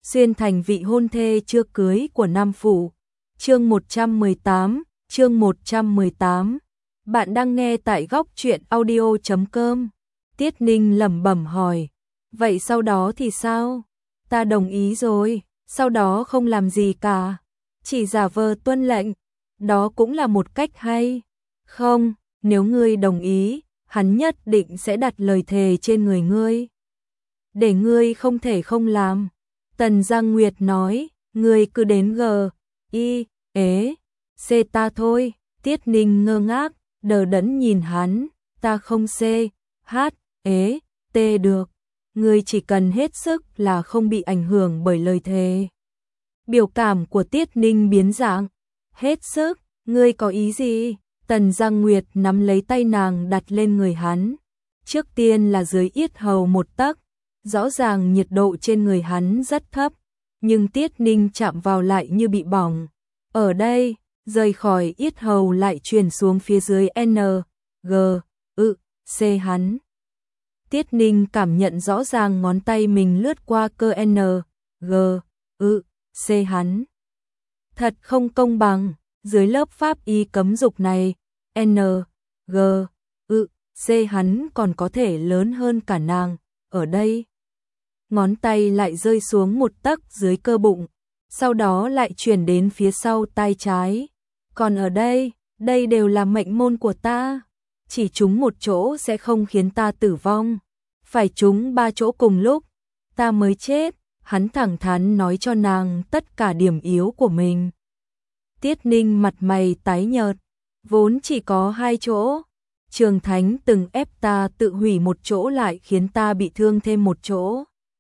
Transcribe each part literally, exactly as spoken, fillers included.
xuyên thành vị hôn thê chưa cưới của Nam Phủ. Chương một trăm mười tám, chương một trăm mười tám. Bạn đang nghe tại góc truyện audio chấm com. Tiết Ninh lẩm bẩm hỏi, vậy sau đó thì sao? Ta đồng ý rồi, sau đó không làm gì cả, chỉ giả vờ tuân lệnh, đó cũng là một cách hay. Không, nếu ngươi đồng ý, hắn nhất định sẽ đặt lời thề trên người ngươi. Để ngươi không thể không làm. Tần Giang Nguyệt nói, ngươi cứ đến G, I, ế, C ta thôi. Tiết Ninh ngơ ngác, đờ đẫn nhìn hắn, ta không C, H, ế, T được. Ngươi chỉ cần hết sức là không bị ảnh hưởng bởi lời thề. Biểu cảm của Tiết Ninh biến dạng. Hết sức, ngươi có ý gì? Tần Giang Nguyệt nắm lấy tay nàng đặt lên người hắn. Trước tiên là dưới yết hầu một tấc. Rõ ràng nhiệt độ trên người hắn rất thấp, nhưng Tiết Ninh chạm vào lại như bị bỏng. Ở đây, rời khỏi yết hầu lại truyền xuống phía dưới N, G, ư, C hắn. Tiết Ninh cảm nhận rõ ràng ngón tay mình lướt qua cơ N, G, ư, C hắn. Thật không công bằng, dưới lớp pháp y cấm dục này, N, G, ư, C hắn còn có thể lớn hơn cả nàng. Ở đây, ngón tay lại rơi xuống một tấc dưới cơ bụng, sau đó lại chuyển đến phía sau tay trái. Còn ở đây, đây đều là mệnh môn của ta, chỉ trúng một chỗ sẽ không khiến ta tử vong, phải trúng ba chỗ cùng lúc, ta mới chết. Hắn thẳng thắn nói cho nàng tất cả điểm yếu của mình. Tiết Ninh mặt mày tái nhợt, vốn chỉ có hai chỗ. Trường Thánh từng ép ta tự hủy một chỗ lại khiến ta bị thương thêm một chỗ.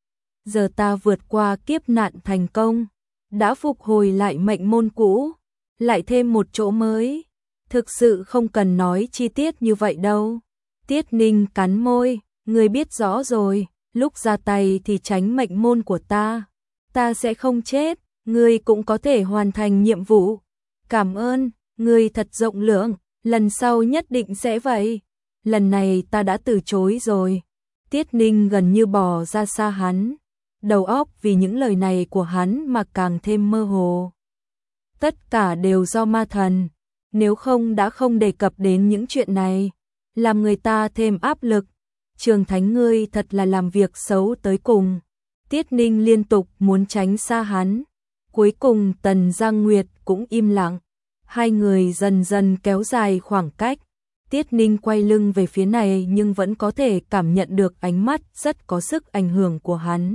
Giờ ta vượt qua kiếp nạn thành công, đã phục hồi lại mệnh môn cũ, lại thêm một chỗ mới. Thực sự không cần nói chi tiết như vậy đâu. Tiết Ninh cắn môi, ngươi biết rõ rồi, lúc ra tay thì tránh mệnh môn của ta. Ta sẽ không chết, ngươi cũng có thể hoàn thành nhiệm vụ. Cảm ơn, ngươi thật rộng lượng, lần sau nhất định sẽ vậy. Lần này ta đã từ chối rồi. Tiết Ninh gần như bò ra xa hắn. Đầu óc vì những lời này của hắn mà càng thêm mơ hồ. Tất cả đều do ma thần, nếu không đã không đề cập đến những chuyện này, làm người ta thêm áp lực. Trường Thánh ngươi thật là làm việc xấu tới cùng. Tiết Ninh liên tục muốn tránh xa hắn. Cuối cùng Tần Giang Nguyệt cũng im lặng. Hai người dần dần kéo dài khoảng cách. Tiết Ninh quay lưng về phía này nhưng vẫn có thể cảm nhận được ánh mắt rất có sức ảnh hưởng của hắn.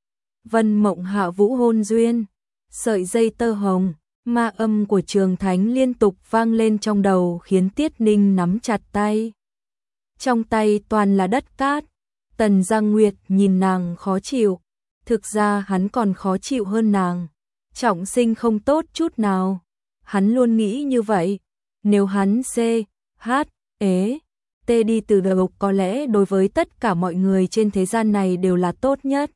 Vân Mộng Hạ Vũ hôn duyên, sợi dây tơ hồng, ma âm của Trường Thánh liên tục vang lên trong đầu khiến Tiết Ninh nắm chặt tay. Trong tay toàn là đất cát. Tần Giang Nguyệt nhìn nàng khó chịu, thực ra hắn còn khó chịu hơn nàng. Trọng sinh không tốt chút nào. Hắn luôn nghĩ như vậy, nếu hắn C, H, ế, T đi từ đầu có lẽ đối với tất cả mọi người trên thế gian này đều là tốt nhất.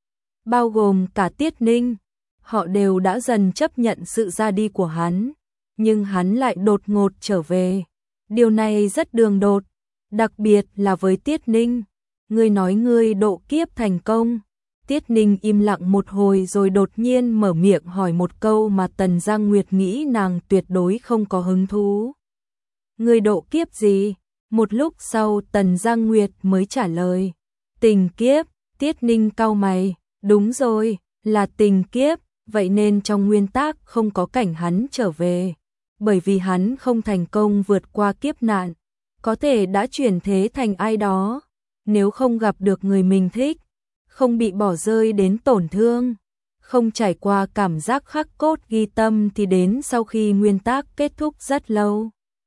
Bao gồm cả Tiết Ninh, họ đều đã dần chấp nhận sự ra đi của hắn, nhưng hắn lại đột ngột trở về. Điều này rất đường đột, đặc biệt là với Tiết Ninh. Ngươi nói ngươi độ kiếp thành công. Tiết Ninh im lặng một hồi rồi đột nhiên mở miệng hỏi một câu mà Tần Giang Nguyệt nghĩ nàng tuyệt đối không có hứng thú. Ngươi độ kiếp gì? Một lúc sau Tần Giang Nguyệt mới trả lời. Tình kiếp. Tiết Ninh cau mày. Đúng rồi, là tình kiếp, vậy nên trong nguyên tắc không có cảnh hắn trở về. Bởi vì hắn không thành công vượt qua kiếp nạn, có thể đã chuyển thế thành ai đó. Nếu không gặp được người mình thích, không bị bỏ rơi đến tổn thương, không trải qua cảm giác khắc cốt ghi tâm thì đến sau khi nguyên tắc kết thúc rất lâu.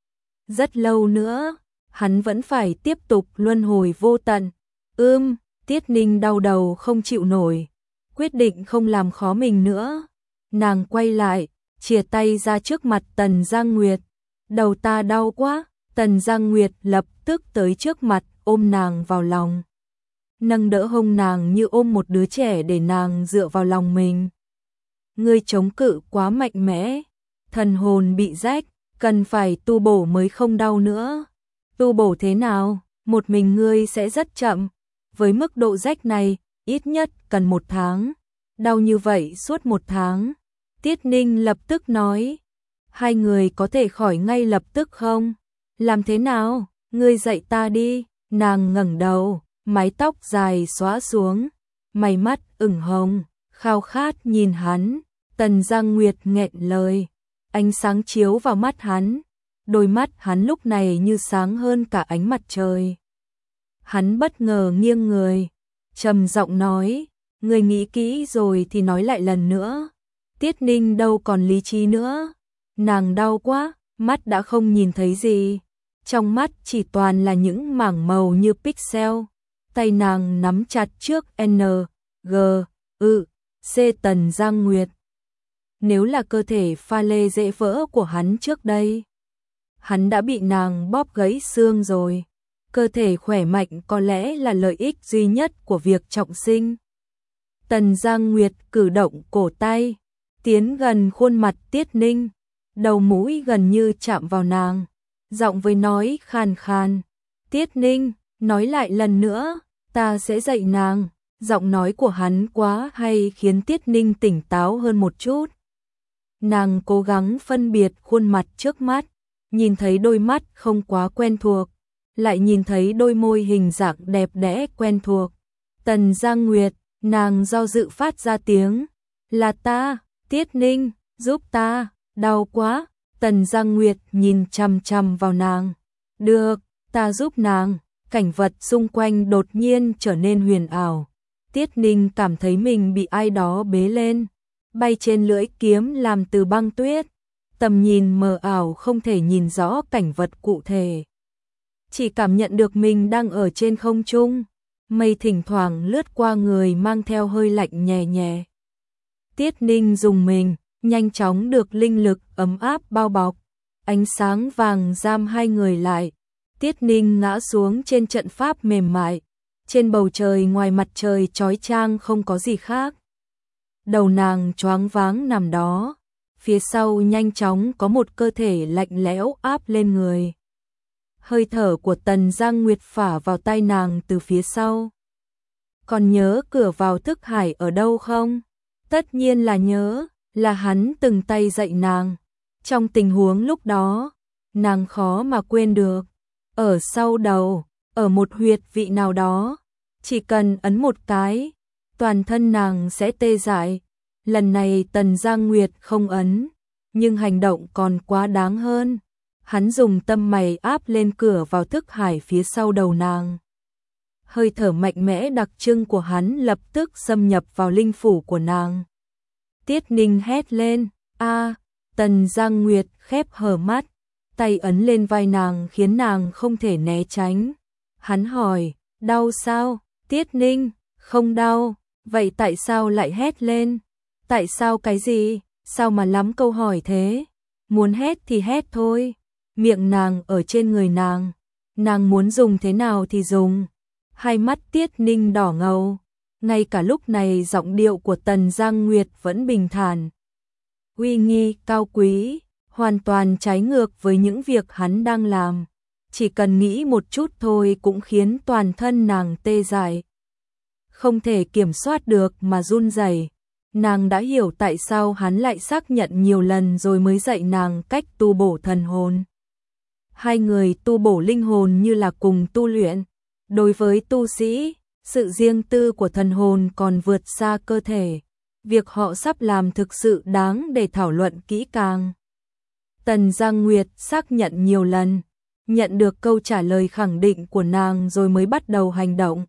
Rất lâu nữa, hắn vẫn phải tiếp tục luân hồi vô tận. Ưm, Tiết Ninh đau đầu không chịu nổi, quyết định không làm khó mình nữa. Nàng quay lại, chìa tay ra trước mặt Tần Giang Nguyệt. Đầu ta đau quá. Tần Giang Nguyệt lập tức tới trước mặt ôm nàng vào lòng. Nâng đỡ hông nàng như ôm một đứa trẻ để nàng dựa vào lòng mình. Ngươi chống cự quá mạnh mẽ, thần hồn bị rách, cần phải tu bổ mới không đau nữa. Tu bổ thế nào? Một mình ngươi sẽ rất chậm. Với mức độ rách này, ít nhất cần một tháng. đau như vậy suốt một tháng. Tiết Ninh lập tức nói, hai người có thể khỏi ngay lập tức không? Làm thế nào? Ngươi dạy ta đi. Nàng ngẩng đầu, mái tóc dài xõa xuống, mày mắt ửng hồng, khao khát nhìn hắn. Tần Giang Nguyệt nghẹn lời, ánh sáng chiếu vào mắt hắn, đôi mắt hắn lúc này như sáng hơn cả ánh mặt trời. Hắn bất ngờ nghiêng người, trầm giọng nói, ngươi nghĩ kỹ rồi thì nói lại lần nữa. Tiết Ninh đâu còn lý trí nữa, nàng đau quá, mắt đã không nhìn thấy gì, trong mắt chỉ toàn là những mảng màu như pixel. Tay nàng nắm chặt trước N, G, ư, C. Tần Giang Nguyệt. Nếu là cơ thể pha lê dễ vỡ của hắn trước đây, hắn đã bị nàng bóp gãy xương rồi. Cơ thể khỏe mạnh có lẽ là lợi ích duy nhất của việc trọng sinh. Tần Giang Nguyệt cử động cổ tay, tiến gần khuôn mặt Tiết Ninh, đầu mũi gần như chạm vào nàng, giọng với nói khàn khàn, Tiết Ninh, nói lại lần nữa, ta sẽ dạy nàng. Giọng nói của hắn quá hay khiến Tiết Ninh tỉnh táo hơn một chút. Nàng cố gắng phân biệt khuôn mặt trước mắt, nhìn thấy đôi mắt không quá quen thuộc, lại nhìn thấy đôi môi hình dạng đẹp đẽ quen thuộc. Tần Giang Nguyệt, nàng do dự phát ra tiếng, là ta, Tiết Ninh, giúp ta, đau quá. Tần Giang Nguyệt nhìn chằm chằm vào nàng, được, ta giúp nàng. Cảnh vật xung quanh đột nhiên trở nên huyền ảo. Tiết Ninh cảm thấy mình bị ai đó bế lên, bay trên lưỡi kiếm làm từ băng tuyết, tầm nhìn mờ ảo không thể nhìn rõ cảnh vật cụ thể. Chỉ cảm nhận được mình đang ở trên không trung, mây thỉnh thoảng lướt qua người mang theo hơi lạnh nhẹ nhẹ. Tiết Ninh dùng mình, nhanh chóng được linh lực ấm áp bao bọc, ánh sáng vàng giam hai người lại. Tiết Ninh ngã xuống trên trận pháp mềm mại, trên bầu trời ngoài mặt trời chói chang không có gì khác. Đầu nàng choáng váng nằm đó, phía sau nhanh chóng có một cơ thể lạnh lẽo áp lên người. Hơi thở của Tần Giang Nguyệt phả vào tai nàng từ phía sau. Còn nhớ cửa vào thức hải ở đâu không? Tất nhiên là nhớ, là hắn từng tay dạy nàng. Trong tình huống lúc đó, nàng khó mà quên được. Ở sau đầu, ở một huyệt vị nào đó, chỉ cần ấn một cái, toàn thân nàng sẽ tê dại. Lần này Tần Giang Nguyệt không ấn, nhưng hành động còn quá đáng hơn. Hắn dùng tâm mày áp lên cửa vào thức hải phía sau đầu nàng. Hơi thở mạnh mẽ đặc trưng của hắn lập tức xâm nhập vào linh phủ của nàng. Tiết Ninh hét lên, a. Tần Giang Nguyệt khép hờ mắt, tay ấn lên vai nàng khiến nàng không thể né tránh. Hắn hỏi, đau sao? Tiết Ninh, không đau. Vậy tại sao lại hét lên? Tại sao cái gì? Sao mà lắm câu hỏi thế? Muốn hét thì hét thôi. Miệng nàng ở trên người nàng, nàng muốn dùng thế nào thì dùng. Hai mắt Tiết Ninh đỏ ngầu, ngay cả lúc này giọng điệu của Tần Giang Nguyệt vẫn bình thản, uy nghi, cao quý, hoàn toàn trái ngược với những việc hắn đang làm. Chỉ cần nghĩ một chút thôi cũng khiến toàn thân nàng tê dại, không thể kiểm soát được mà run rẩy. Nàng đã hiểu tại sao hắn lại xác nhận nhiều lần rồi mới dạy nàng cách tu bổ thần hồn. Hai người tu bổ linh hồn như là cùng tu luyện. Đối với tu sĩ, sự riêng tư của thần hồn còn vượt xa cơ thể. Việc họ sắp làm thực sự đáng để thảo luận kỹ càng. Tần Giang Nguyệt xác nhận nhiều lần, nhận được câu trả lời khẳng định của nàng rồi mới bắt đầu hành động.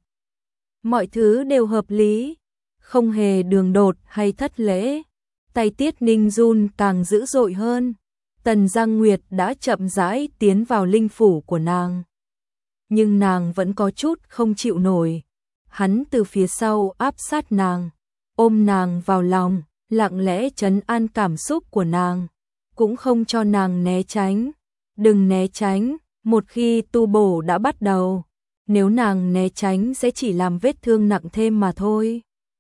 Mọi thứ đều hợp lý, không hề đường đột hay thất lễ. Tay Tiết Ninh run càng dữ dội hơn. Tần Giang Nguyệt đã chậm rãi tiến vào linh phủ của nàng. Nhưng nàng vẫn có chút không chịu nổi. Hắn từ phía sau áp sát nàng, ôm nàng vào lòng, lặng lẽ trấn an cảm xúc của nàng, cũng không cho nàng né tránh. Đừng né tránh, một khi tu bổ đã bắt đầu, nếu nàng né tránh sẽ chỉ làm vết thương nặng thêm mà thôi.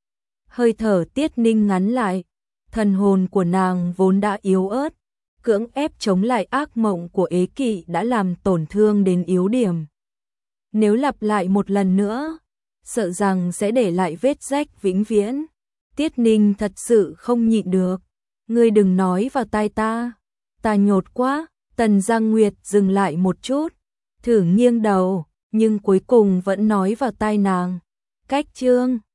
Hơi thở Tiết Ninh ngắn lại, thần hồn của nàng vốn đã yếu ớt, cưỡng ép chống lại ác mộng của ế kỵ đã làm tổn thương đến yếu điểm. Nếu lặp lại một lần nữa, sợ rằng sẽ để lại vết rách vĩnh viễn. Tiết Ninh thật sự không nhịn được. Ngươi đừng nói vào tai ta. Ta nhột quá. Tần Giang Nguyệt dừng lại một chút, thử nghiêng đầu, nhưng cuối cùng vẫn nói vào tai nàng. Cách chương